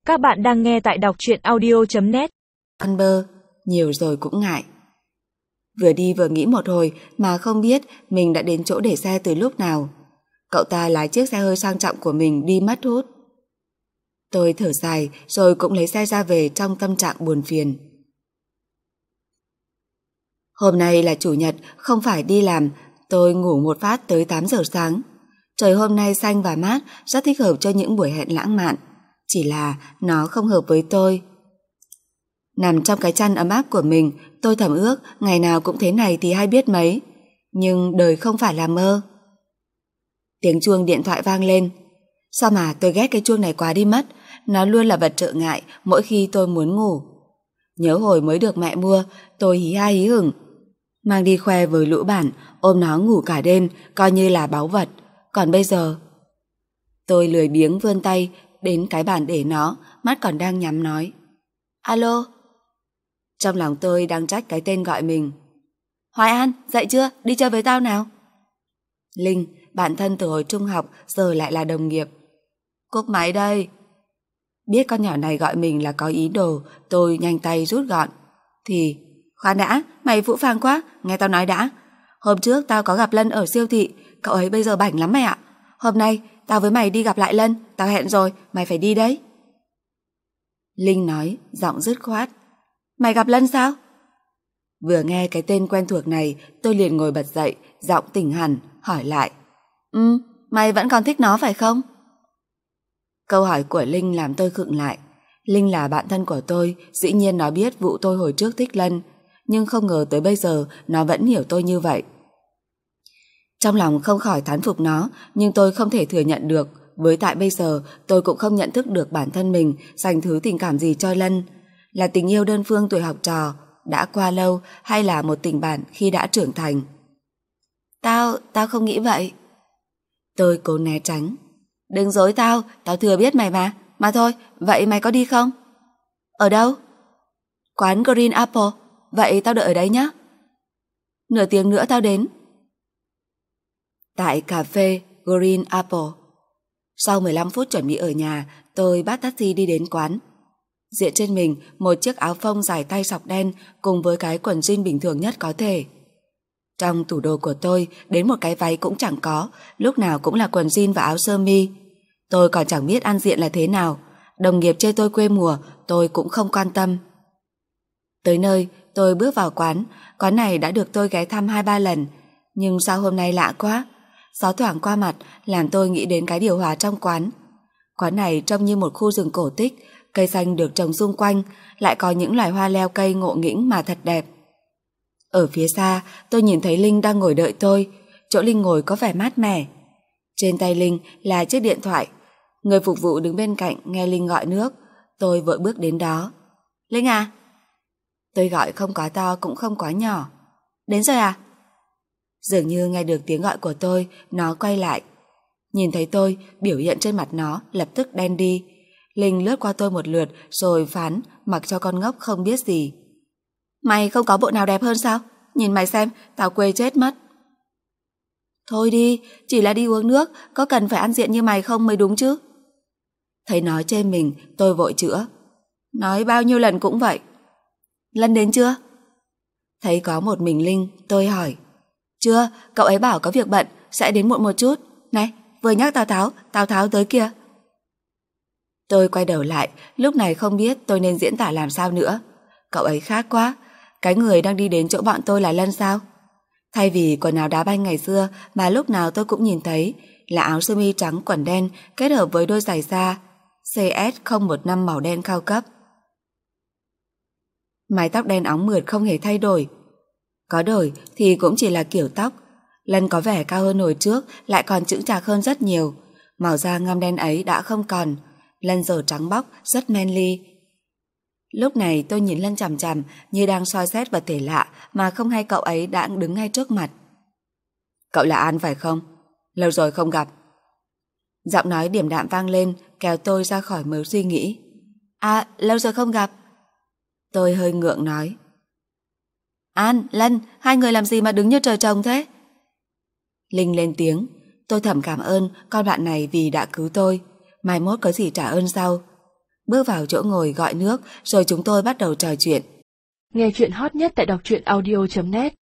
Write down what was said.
Các bạn đang nghe tại đọc truyện audio.net. Ăn bơ, nhiều rồi cũng ngại. Vừa đi vừa nghĩ một hồi mà không biết mình đã đến chỗ để xe từ lúc nào. Cậu ta lái chiếc xe hơi sang trọng của mình đi mất hút. Tôi thở dài rồi cũng lấy xe ra về trong tâm trạng buồn phiền. Hôm nay là chủ nhật, không phải đi làm, tôi ngủ một phát tới 8 giờ sáng. Trời hôm nay xanh và mát, rất thích hợp cho những buổi hẹn lãng mạn. Chỉ là nó không hợp với tôi. Nằm trong cái chăn ấm áp của mình, tôi thầm ước ngày nào cũng thế này thì hay biết mấy. Nhưng đời không phải là mơ. Tiếng chuông điện thoại vang lên. Sao mà tôi ghét cái chuông này quá đi mất. Nó luôn là vật trợ ngại mỗi khi tôi muốn ngủ. Nhớ hồi mới được mẹ mua, tôi hí ha hí hửng mang đi khoe với lũ bản, ôm nó ngủ cả đêm, coi như là báu vật. Còn bây giờ, tôi lười biếng vươn tay đến cái bàn để nó, mắt còn đang nhắm nói: alo. Trong lòng tôi đang trách cái tên gọi mình. Hoài An, dậy chưa? Đi chơi với tao nào. Linh, bạn thân từ hồi trung học, giờ lại là đồng nghiệp. Cúp máy đây. Biết con nhỏ này gọi mình là có ý đồ, tôi nhanh tay rút gọn. Thì, khoan đã, mày phũ phàng quá, nghe tao nói đã. Hôm trước tao có gặp Lân ở siêu thị, cậu ấy bây giờ bảnh lắm mày ạ. Hôm nay, tao với mày đi gặp lại Lân, tao hẹn rồi, mày phải đi đấy. Linh nói, giọng dứt khoát. Mày gặp Lân sao? Vừa nghe cái tên quen thuộc này, tôi liền ngồi bật dậy, giọng tỉnh hẳn, hỏi lại. Mày vẫn còn thích nó phải không? Câu hỏi của Linh làm tôi khựng lại. Linh là bạn thân của tôi, dĩ nhiên nó biết vụ tôi hồi trước thích Lân, nhưng không ngờ tới bây giờ nó vẫn hiểu tôi như vậy. Trong lòng không khỏi thán phục nó, nhưng tôi không thể thừa nhận được. Với tại bây giờ, tôi cũng không nhận thức được bản thân mình dành thứ tình cảm gì cho Lân. Là tình yêu đơn phương tuổi học trò, đã qua lâu, hay là một tình bạn khi đã trưởng thành. Tao không nghĩ vậy. Tôi cố né tránh. Đừng dối tao thừa biết mày mà. Mà thôi, vậy mày có đi không? Ở đâu? Quán Green Apple. Vậy tao đợi ở đấy nhé. Nửa tiếng nữa tao đến. Tại cà phê Green Apple. Sau 15 phút chuẩn bị ở nhà, tôi bắt taxi đi đến quán. Diện trên mình một chiếc áo phông dài tay sọc đen cùng với cái quần jean bình thường nhất có thể. Trong tủ đồ của tôi đến một cái váy cũng chẳng có, lúc nào cũng là quần jean và áo sơ mi. Tôi còn chẳng biết ăn diện là thế nào, đồng nghiệp chê tôi quê mùa, tôi cũng không quan tâm. Tới nơi, tôi bước vào quán này đã được tôi ghé thăm 2-3 lần, nhưng sao hôm nay lạ quá. Gió thoảng qua mặt làm tôi nghĩ đến cái điều hòa trong quán. Quán này trông như một khu rừng cổ tích, cây xanh được trồng xung quanh, lại có những loài hoa leo cây ngộ nghĩnh mà thật đẹp. Ở phía xa, tôi nhìn thấy Linh đang ngồi đợi tôi, chỗ Linh ngồi có vẻ mát mẻ. Trên tay Linh là chiếc điện thoại. Người phục vụ đứng bên cạnh nghe Linh gọi nước, tôi vội bước đến đó. Linh à? Tôi gọi không quá to cũng không quá nhỏ. Đến rồi à? Dường như nghe được tiếng gọi của tôi, nó quay lại. Nhìn thấy tôi, biểu hiện trên mặt nó lập tức đen đi. Linh lướt qua tôi một lượt rồi phán, mặc cho con ngốc không biết gì. Mày không có bộ nào đẹp hơn sao? Nhìn mày xem, tao quê chết mất. Thôi đi, chỉ là đi uống nước, có cần phải ăn diện như mày không mới đúng chứ. Thấy nói chê mình, tôi vội chữa. Nói bao nhiêu lần cũng vậy. Lân đến chưa? Thấy có một mình Linh, tôi hỏi. Chưa, cậu ấy bảo có việc bận, sẽ đến muộn một chút. Này, vừa nhắc Tào Tháo tới kìa. Tôi quay đầu lại, lúc này không biết tôi nên diễn tả làm sao nữa. Cậu ấy khác quá, cái người đang đi đến chỗ bọn tôi là Lân sao? Thay vì quần áo đá banh ngày xưa mà lúc nào tôi cũng nhìn thấy là áo sơ mi trắng quần đen kết hợp với đôi giày da CS015 màu đen cao cấp. Mái tóc đen óng mượt không hề thay đổi. Có đổi thì cũng chỉ là kiểu tóc. Lân có vẻ cao hơn hồi trước, lại còn chững chạc hơn rất nhiều. Màu da ngăm đen ấy đã không còn. Lân giờ trắng bóc, rất manly. Lúc này tôi nhìn Lân chằm chằm như đang soi xét vật thể lạ mà không hay cậu ấy đã đứng ngay trước mặt. Cậu là An phải không? Lâu rồi không gặp. Giọng nói điềm đạm vang lên kéo tôi ra khỏi mớ suy nghĩ. À, lâu rồi không gặp. Tôi hơi ngượng nói. An, Lân, hai người làm gì mà đứng như trời trồng thế? Linh lên tiếng. Tôi thầm cảm ơn con bạn này vì đã cứu tôi. Mai mốt có gì trả ơn sau. bước vào chỗ ngồi gọi nước rồi chúng tôi bắt đầu trò chuyện. Nghe chuyện hot nhất tại đọc truyện audio.net